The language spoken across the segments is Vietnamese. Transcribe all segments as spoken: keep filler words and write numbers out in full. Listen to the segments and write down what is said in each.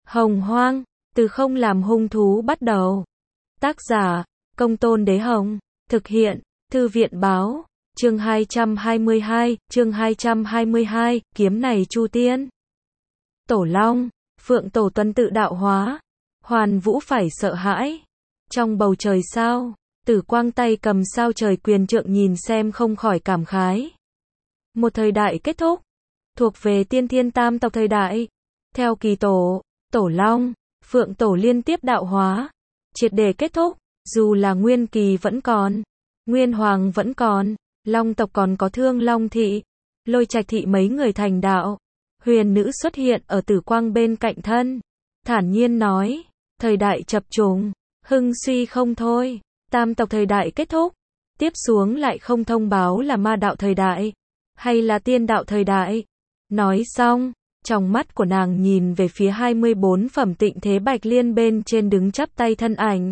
Hồng Hoang, từ không làm hung thú bắt đầu. Tác giả, Công Tôn Đế Hồng. Thực hiện, Thư viện Báo. Chương hai trăm hai mươi hai, chương hai trăm hai mươi hai, kiếm này Chu Tiên. Tổ Long, Phượng Tổ tuân tự đạo hóa. Hoàn Vũ phải sợ hãi. Trong bầu trời sao, Tử Quang tay cầm sao trời quyền trượng nhìn xem không khỏi cảm khái. Một thời đại kết thúc, thuộc về tiên thiên tam tộc thời đại. Theo kỳ tổ, Tổ Long, Phượng Tổ liên tiếp đạo hóa, triệt để kết thúc, dù là Nguyên Kỳ vẫn còn, Nguyên Hoàng vẫn còn, Long tộc còn có Thương Long thị, Lôi Trạch thị mấy người thành đạo. Huyền nữ xuất hiện ở Tử Quang bên cạnh thân, thản nhiên nói, thời đại chập trùng, hưng suy không thôi, tam tộc thời đại kết thúc, tiếp xuống lại không thông báo là ma đạo thời đại, hay là tiên đạo thời đại. Nói xong, trong mắt của nàng nhìn về phía hai mươi bốn phẩm tịnh thế bạch liên bên trên đứng chắp tay thân ảnh.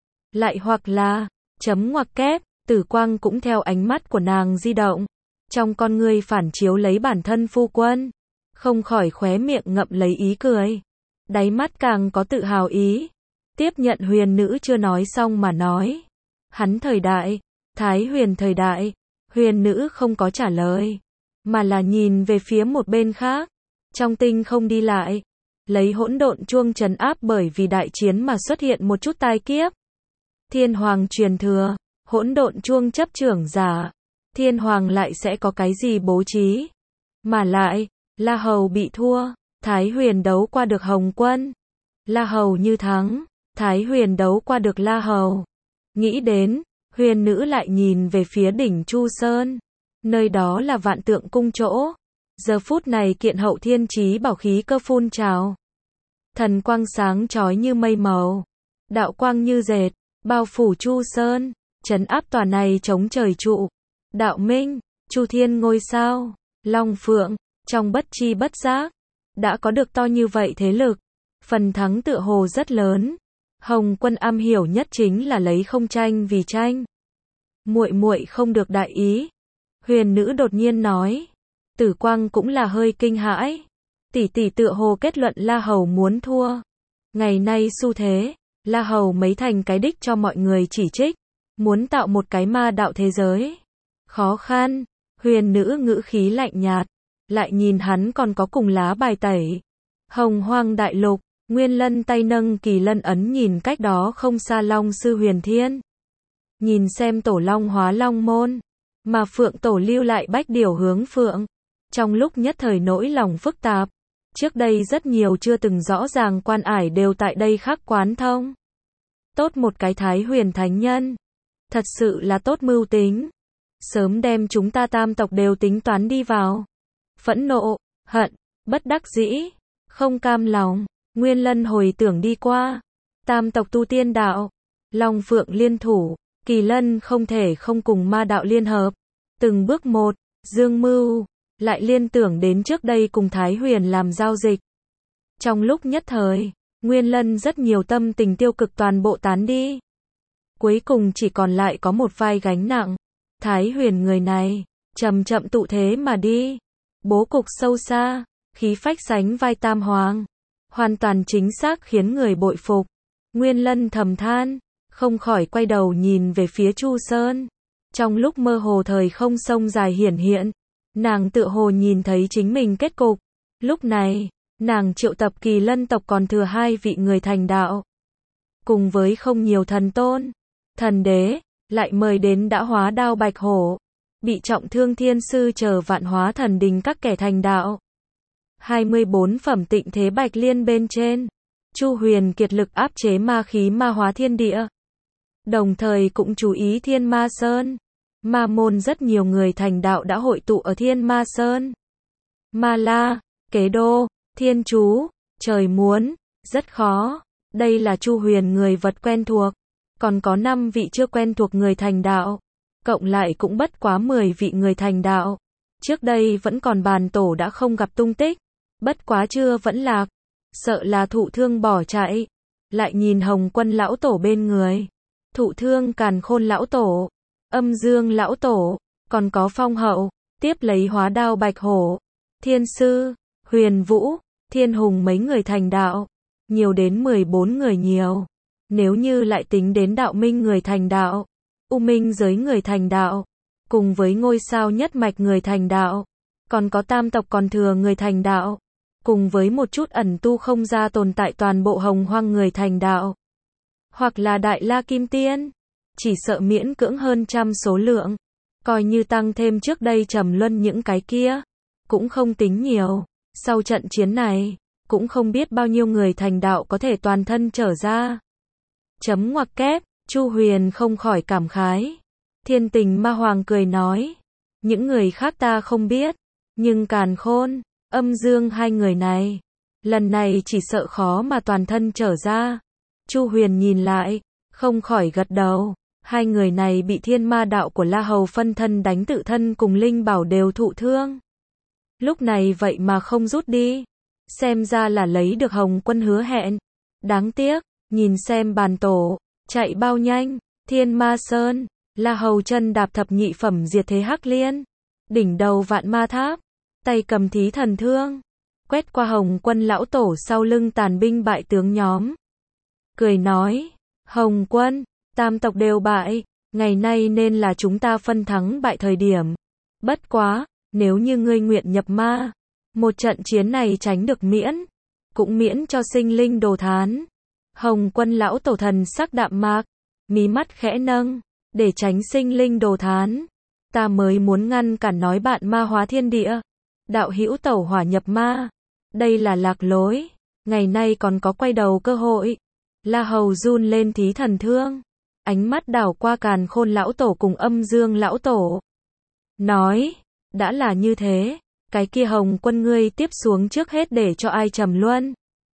Lại hoặc là, chấm ngoặc kép, Tử Quang cũng theo ánh mắt của nàng di động. Trong con ngươi phản chiếu lấy bản thân phu quân. Không khỏi khóe miệng ngậm lấy ý cười. Đáy mắt càng có tự hào ý. Tiếp nhận huyền nữ chưa nói xong mà nói. Hắn thời đại, Thái Huyền thời đại. Huyền nữ không có trả lời, mà là nhìn về phía một bên khác. Trong tinh không đi lại, lấy hỗn độn chuông trấn áp bởi vì đại chiến mà xuất hiện một chút tai kiếp. Thiên Hoàng truyền thừa, hỗn độn chuông chấp trưởng giả. Thiên Hoàng lại sẽ có cái gì bố trí? Mà lại, La Hầu bị thua, Thái Huyền đấu qua được Hồng Quân. La Hầu như thắng, Thái Huyền đấu qua được La Hầu. Nghĩ đến, huyền nữ lại nhìn về phía đỉnh Chu Sơn. Nơi đó là Vạn Tượng cung chỗ. Giờ phút này kiện hậu thiên chí bảo khí cơ phun trào. Thần quang sáng chói như mây màu. Đạo quang như dệt, bao phủ Chu Sơn, trấn áp tòa này chống trời trụ. Đạo Minh, Chu Thiên ngôi sao, Long Phượng, trong bất chi bất giác, đã có được to như vậy thế lực. Phần thắng tựa hồ rất lớn. Hồng Quân am hiểu nhất chính là lấy không tranh vì tranh. Muội muội không được đại ý. Huyền nữ đột nhiên nói. Tử Quang cũng là hơi kinh hãi. Tỷ tỷ tựa hồ kết luận La Hầu muốn thua. Ngày nay xu thế, La Hầu mấy thành cái đích cho mọi người chỉ trích. Muốn tạo một cái ma đạo thế giới. Khó khăn. Huyền nữ ngữ khí lạnh nhạt. Lại nhìn hắn còn có cùng lá bài tẩy. Hồng Hoang đại lục, Nguyên Lân tay nâng kỳ lân ấn nhìn cách đó không xa Long sư Huyền Thiên. Nhìn xem Tổ Long hóa Long môn, mà Phượng Tổ lưu lại bách điều hướng Phượng. Trong lúc nhất thời nỗi lòng phức tạp, trước đây rất nhiều chưa từng rõ ràng quan ải đều tại đây khắc quán thông. Tốt một cái Thái Huyền Thánh Nhân, thật sự là tốt mưu tính. Sớm đem chúng ta tam tộc đều tính toán đi vào. Phẫn nộ, hận, bất đắc dĩ, không cam lòng, Nguyên Lân hồi tưởng đi qua. Tam tộc tu tiên đạo, Long Phượng liên thủ, Kỳ Lân không thể không cùng ma đạo liên hợp. Từng bước một, dương mưu, lại liên tưởng đến trước đây cùng Thái Huyền làm giao dịch. Trong lúc nhất thời, Nguyên Lân rất nhiều tâm tình tiêu cực toàn bộ tán đi. Cuối cùng chỉ còn lại có một vai gánh nặng. Thái Huyền người này, chậm chậm tụ thế mà đi. Bố cục sâu xa, khí phách sánh vai Tam Hoàng. Hoàn toàn chính xác khiến người bội phục. Nguyên Lân thầm than, không khỏi quay đầu nhìn về phía Chu Sơn. Trong lúc mơ hồ thời không sông dài hiển hiện, nàng tựa hồ nhìn thấy chính mình kết cục. Lúc này, nàng triệu tập Kỳ Lân tộc còn thừa hai vị người thành đạo. Cùng với không nhiều thần tôn, thần đế, lại mời đến đã hóa đao bạch hổ. Bị trọng thương thiên sư chờ vạn hóa thần đình các kẻ thành đạo. hai mươi bốn phẩm tịnh thế bạch liên bên trên. Chu Huyền kiệt lực áp chế ma khí ma hóa thiên địa. Đồng thời cũng chú ý Thiên Ma Sơn. Ma môn rất nhiều người thành đạo đã hội tụ ở Thiên Ma Sơn. Ma La, Kế Đô, Thiên Chú, Trời Muốn, rất khó. Đây là Chu Huyền người vật quen thuộc. Còn có năm vị chưa quen thuộc người thành đạo. Cộng lại cũng bất quá mười vị người thành đạo. Trước đây vẫn còn bàn tổ đã không gặp tung tích. Bất quá chưa vẫn lạc. Sợ là thụ thương bỏ chạy. Lại nhìn Hồng Quân lão tổ bên người. Thụ thương Càn Khôn lão tổ. Âm Dương lão tổ. Còn có Phong Hậu. Tiếp lấy hóa đao bạch hổ. Thiên Sư, Huyền Vũ, Thiên Hùng mấy người thành đạo. nhiều đến mười bốn người nhiều. Nếu như lại tính đến đạo minh người thành đạo, U Minh giới người thành đạo, cùng với ngôi sao nhất mạch người thành đạo, còn có tam tộc còn thừa người thành đạo, cùng với một chút ẩn tu không ra tồn tại toàn bộ hồng hoang người thành đạo, hoặc là đại la kim tiên, chỉ sợ miễn cưỡng hơn trăm số lượng, coi như tăng thêm trước đây trầm luân những cái kia, cũng không tính nhiều. Sau trận chiến này, cũng không biết bao nhiêu người thành đạo có thể toàn thân trở ra. Chấm ngoặc kép, Chu Huyền không khỏi cảm khái. Thiên Tình Ma Hoàng cười nói, những người khác ta không biết, nhưng Càn Khôn, Âm Dương hai người này, lần này chỉ sợ khó mà toàn thân trở ra. Chu Huyền nhìn lại, không khỏi gật đầu, hai người này bị thiên ma đạo của La Hầu phân thân đánh tự thân cùng linh bảo đều thụ thương. Lúc này vậy mà không rút đi, xem ra là lấy được Hồng Quân hứa hẹn. Đáng tiếc, nhìn xem bàn tổ, chạy bao nhanh, Thiên Ma Sơn, La Hầu chân đạp thập nhị phẩm diệt thế hắc liên, đỉnh đầu vạn ma tháp, tay cầm thí thần thương, quét qua Hồng Quân lão tổ sau lưng tàn binh bại tướng nhóm. Cười nói, Hồng Quân, tam tộc đều bại, ngày nay nên là chúng ta phân thắng bại thời điểm. Bất quá, nếu như ngươi nguyện nhập ma, một trận chiến này tránh được miễn, cũng miễn cho sinh linh đồ thán. Hồng Quân lão tổ thần sắc đạm mạc, mí mắt khẽ nâng, để tránh sinh linh đồ thán. Ta mới muốn ngăn cản nói bạn ma hóa thiên địa, đạo hữu tẩu hỏa nhập ma. Đây là lạc lối, ngày nay còn có quay đầu cơ hội. La Hầu run lên thí thần thương, ánh mắt đảo qua Càn Khôn lão tổ cùng Âm Dương lão tổ. Nói, đã là như thế, cái kia Hồng Quân ngươi tiếp xuống trước hết để cho ai trầm luân.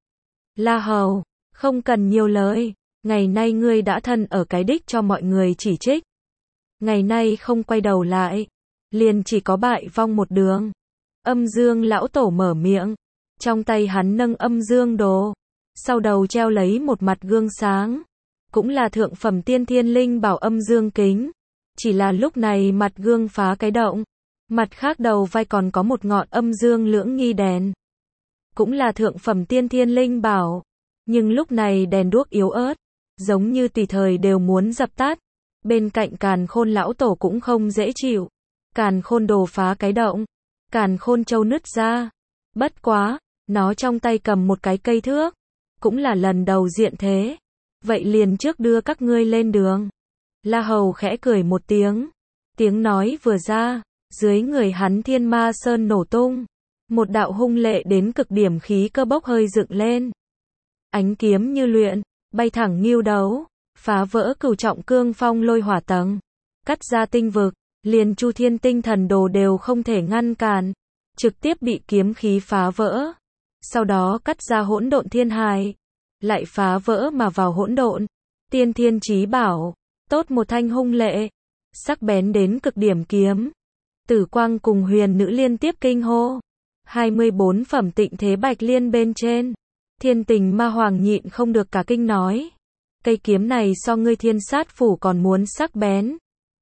La Hầu, không cần nhiều lời, ngày nay ngươi đã thân ở cái đích cho mọi người chỉ trích. Ngày nay không quay đầu lại, liền chỉ có bại vong một đường. Âm Dương lão tổ mở miệng, trong tay hắn nâng âm dương đồ, sau đầu treo lấy một mặt gương sáng, cũng là thượng phẩm tiên thiên linh bảo âm dương kính. Chỉ là lúc này mặt gương phá cái động, mặt khác đầu vai còn có một ngọn âm dương lưỡng nghi đèn, cũng là thượng phẩm tiên thiên linh bảo, nhưng lúc này đèn đuốc yếu ớt, giống như tùy thời đều muốn dập tắt. Bên cạnh Càn Khôn lão tổ cũng không dễ chịu, Càn Khôn đồ phá cái động, Càn Khôn châu nứt ra. Bất quá, nó trong tay cầm một cái cây thước, cũng là lần đầu diện thế. Vậy liền trước đưa các ngươi lên đường. La Hầu khẽ cười một tiếng, tiếng nói vừa ra, dưới người hắn Thiên Ma Sơn nổ tung, một đạo hung lệ đến cực điểm khí cơ bốc hơi dựng lên. Ánh kiếm như luyện, bay thẳng nghêu đấu, phá vỡ cửu trọng cương phong lôi hỏa tầng, cắt ra tinh vực, liền Chu Thiên tinh thần đồ đều không thể ngăn cản, trực tiếp bị kiếm khí phá vỡ. Sau đó cắt ra hỗn độn thiên hài, lại phá vỡ mà vào hỗn độn. Tiên thiên chí bảo, tốt một thanh hung lệ, sắc bén đến cực điểm kiếm. Tử Quang cùng Huyền Nữ liên tiếp kinh hô. hai mươi bốn phẩm tịnh thế bạch liên bên trên, Thiên Tình Ma Hoàng nhịn không được cả kinh nói, cây kiếm này so ngươi Thiên Sát phủ còn muốn sắc bén.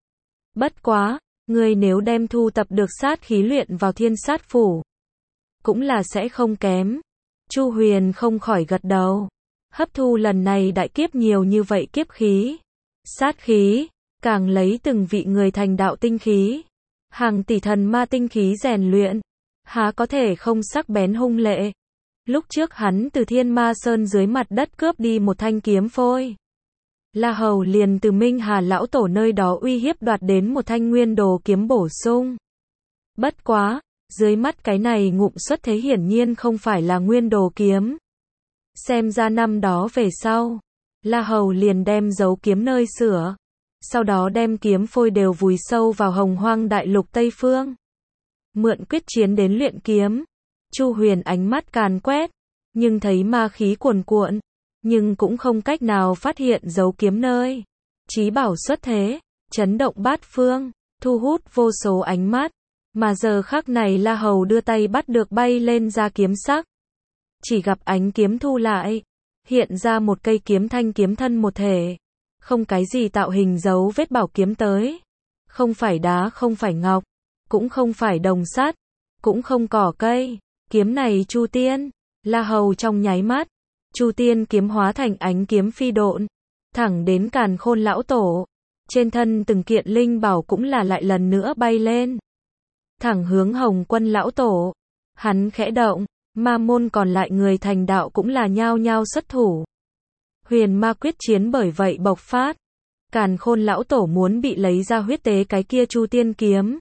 Bất quá, ngươi nếu đem thu tập được sát khí luyện vào Thiên Sát phủ, cũng là sẽ không kém. Chu Huyền không khỏi gật đầu, hấp thu lần này đại kiếp nhiều như vậy kiếp khí, sát khí, càng lấy từng vị người thành đạo tinh khí, hàng tỷ thần ma tinh khí rèn luyện, há có thể không sắc bén hung lệ. Lúc trước hắn từ Thiên Ma Sơn dưới mặt đất cướp đi một thanh kiếm phôi, La Hầu liền từ Minh Hà lão tổ nơi đó uy hiếp đoạt đến một thanh nguyên đồ kiếm bổ sung. Bất quá, dưới mắt cái này ngụm xuất thế hiển nhiên không phải là nguyên đồ kiếm. Xem ra năm đó về sau, La Hầu liền đem giấu kiếm nơi sửa, sau đó đem kiếm phôi đều vùi sâu vào Hồng Hoang đại lục Tây Phương. Mượn quyết chiến đến luyện kiếm. Chu Huyền ánh mắt càn quét, nhưng thấy ma khí cuồn cuộn, nhưng cũng không cách nào phát hiện dấu kiếm nơi. Chí bảo xuất thế, chấn động bát phương, thu hút vô số ánh mắt, mà giờ khắc này La Hầu đưa tay bắt được bay lên ra kiếm sắc. Chỉ gặp ánh kiếm thu lại, hiện ra một cây kiếm thanh kiếm thân một thể, không cái gì tạo hình dấu vết bảo kiếm tới, không phải đá không phải ngọc, cũng không phải đồng sắt, cũng không cỏ cây. Kiếm này chu tiên, La Hầu trong nháy mắt, Chu Tiên kiếm hóa thành ánh kiếm phi độn, thẳng đến Càn Khôn lão tổ. Trên thân từng kiện linh bảo cũng là lại lần nữa bay lên, thẳng hướng Hồng Quân lão tổ. Hắn khẽ động, ma môn còn lại người thành đạo cũng là nhao nhao xuất thủ. Huyền ma quyết chiến bởi vậy bộc phát. Càn Khôn lão tổ muốn bị lấy ra huyết tế cái kia Chu Tiên kiếm.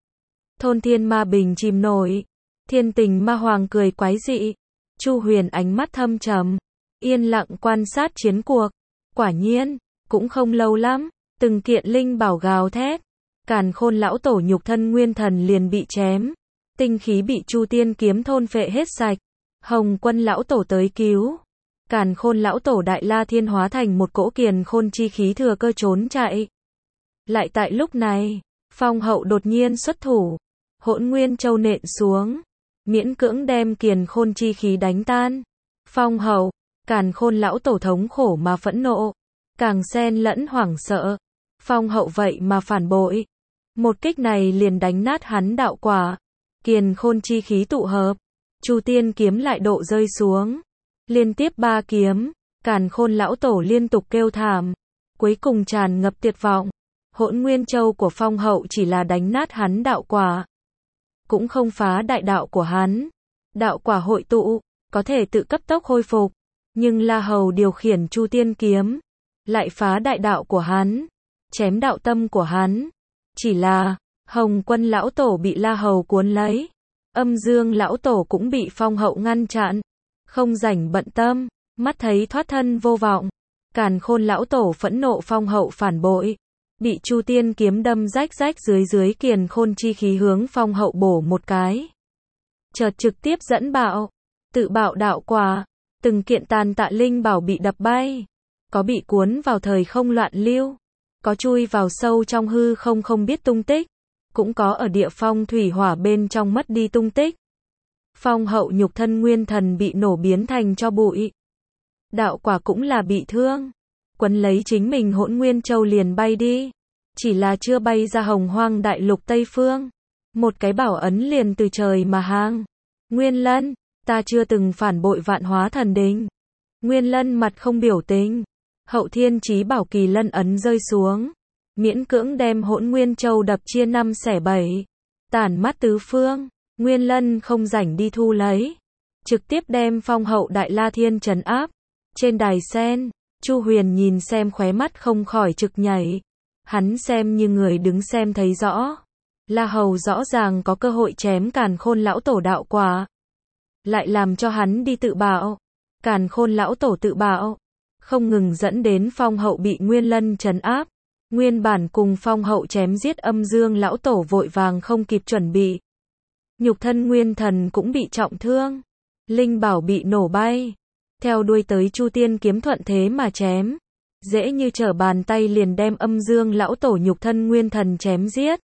Thôn thiên ma bình chìm nổi. Thiên tình ma hoàng cười quái dị. Chu Huyền ánh mắt thâm trầm, yên lặng quan sát chiến cuộc. Quả nhiên, cũng không lâu lắm, từng kiện linh bảo gào thét. Càn Khôn lão tổ nhục thân nguyên thần liền bị chém. Tinh khí bị Chu Tiên kiếm thôn phệ hết sạch. Hồng Quân lão tổ tới cứu. Càn Khôn lão tổ Đại La Thiên hóa thành một cỗ kiền khôn chi khí thừa cơ trốn chạy. Lại tại lúc này, Phong Hậu đột nhiên xuất thủ. Hỗn Nguyên Châu nện xuống, miễn cưỡng đem kiền khôn chi khí đánh tan. Phong Hậu, Càn Khôn lão tổ thống khổ mà phẫn nộ, càng xen lẫn hoảng sợ. Phong Hậu vậy mà phản bội. Một kích này liền đánh nát hắn đạo quả. Kiền khôn chi khí tụ hợp, Chu Tiên kiếm lại độ rơi xuống. Liên tiếp ba kiếm, Càn Khôn lão tổ liên tục kêu thảm, cuối cùng tràn ngập tuyệt vọng. Hỗn Nguyên Châu của Phong Hậu chỉ là đánh nát hắn đạo quả, cũng không phá đại đạo của hắn. Đạo quả hội tụ, có thể tự cấp tốc khôi phục, nhưng La Hầu điều khiển Chu Tiên kiếm, lại phá đại đạo của hắn, chém đạo tâm của hắn. Chỉ là, Hồng Quân lão tổ bị La Hầu cuốn lấy, Âm Dương lão tổ cũng bị Phong Hậu ngăn chặn, không rảnh bận tâm, mắt thấy thoát thân vô vọng. Càn Khôn lão tổ phẫn nộ Phong Hậu phản bội, bị Chu Tiên kiếm đâm rách rách dưới dưới kiền khôn chi khí hướng Phong Hậu bổ một cái. Chợt trực tiếp dẫn bạo, tự bạo đạo quả, từng kiện tàn tạ linh bảo bị đập bay, có bị cuốn vào thời không loạn lưu, có chui vào sâu trong hư không không biết tung tích, cũng có ở địa phong thủy hỏa bên trong mất đi tung tích. Phong Hậu nhục thân nguyên thần bị nổ biến thành tro bụi. Đạo quả cũng là bị thương, quấn lấy chính mình Hỗn Nguyên Châu liền bay đi, chỉ là chưa bay ra Hồng Hoang đại lục Tây Phương. Một cái bảo ấn liền từ trời mà hàng. Nguyên Lân, ta chưa từng phản bội Vạn Hóa Thần Đình. Nguyên Lân mặt không biểu tình. Hậu Thiên Chí Bảo Kỳ Lân ấn rơi xuống, miễn cưỡng đem Hỗn Nguyên Châu đập chia năm xẻ bảy, tản mát tứ phương. Nguyên Lân không rảnh đi thu lấy, trực tiếp đem Phong Hậu Đại La Thiên trấn áp. Trên đài sen, Chu Huyền nhìn xem khóe mắt không khỏi trực nhảy. Hắn xem như người đứng xem thấy rõ. La Hầu rõ ràng có cơ hội chém Càn Khôn lão tổ đạo quả, lại làm cho hắn đi tự bạo. Càn Khôn lão tổ tự bạo, không ngừng dẫn đến Phong Hậu bị Nguyên Lân trấn áp. Nguyên bản cùng Phong Hậu chém giết Âm Dương lão tổ vội vàng không kịp chuẩn bị, nhục thân nguyên thần cũng bị trọng thương, linh bảo bị nổ bay. Theo đuôi tới Chu Tiên kiếm thuận thế mà chém, dễ như trở bàn tay liền đem Âm Dương lão tổ nhục thân nguyên thần chém giết.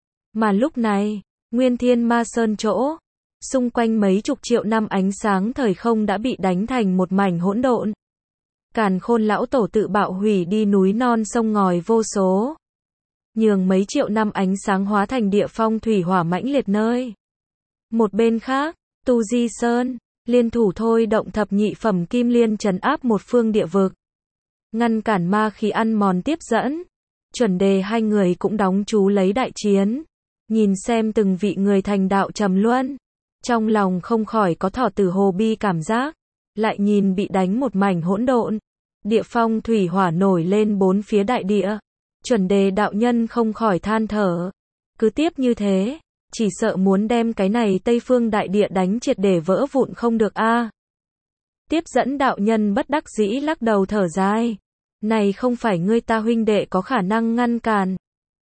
Mà lúc này, Nguyên Thiên Ma Sơn chỗ, xung quanh mấy chục triệu năm ánh sáng thời không đã bị đánh thành một mảnh hỗn độn. Càn Khôn lão tổ tự bạo hủy đi núi non sông ngòi vô số, nhường mấy triệu năm ánh sáng hóa thành địa phong thủy hỏa mãnh liệt nơi. Một bên khác, Tu Di Sơn, liên thủ thôi động thập nhị phẩm kim liên trấn áp một phương địa vực, ngăn cản ma khí ăn mòn tiếp dẫn. Chuẩn Đề hai người cũng đóng chú lấy đại chiến, nhìn xem từng vị người thành đạo trầm luân, trong lòng không khỏi có thỏ tử hồ bi cảm giác. Lại nhìn bị đánh một mảnh hỗn độn, địa phong thủy hỏa nổi lên bốn phía đại địa. Chuẩn Đề đạo nhân không khỏi than thở, cứ tiếp như thế, chỉ sợ muốn đem cái này Tây Phương đại địa đánh triệt để vỡ vụn không được a. À. Tiếp dẫn đạo nhân bất đắc dĩ lắc đầu thở dài, này không phải ngươi ta huynh đệ có khả năng ngăn cản.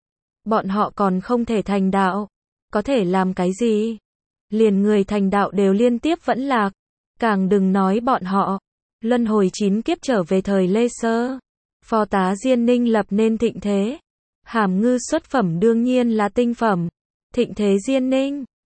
Bọn họ còn không thể thành đạo, có thể làm cái gì? Liền người thành đạo đều liên tiếp vẫn lạc, càng đừng nói bọn họ. Luân hồi chín kiếp trở về thời Lê Sơ, Phó tá Diên Ninh lập nên thịnh thế. Hàm Ngư xuất phẩm đương nhiên là tinh phẩm. Thịnh thế Diên Ninh,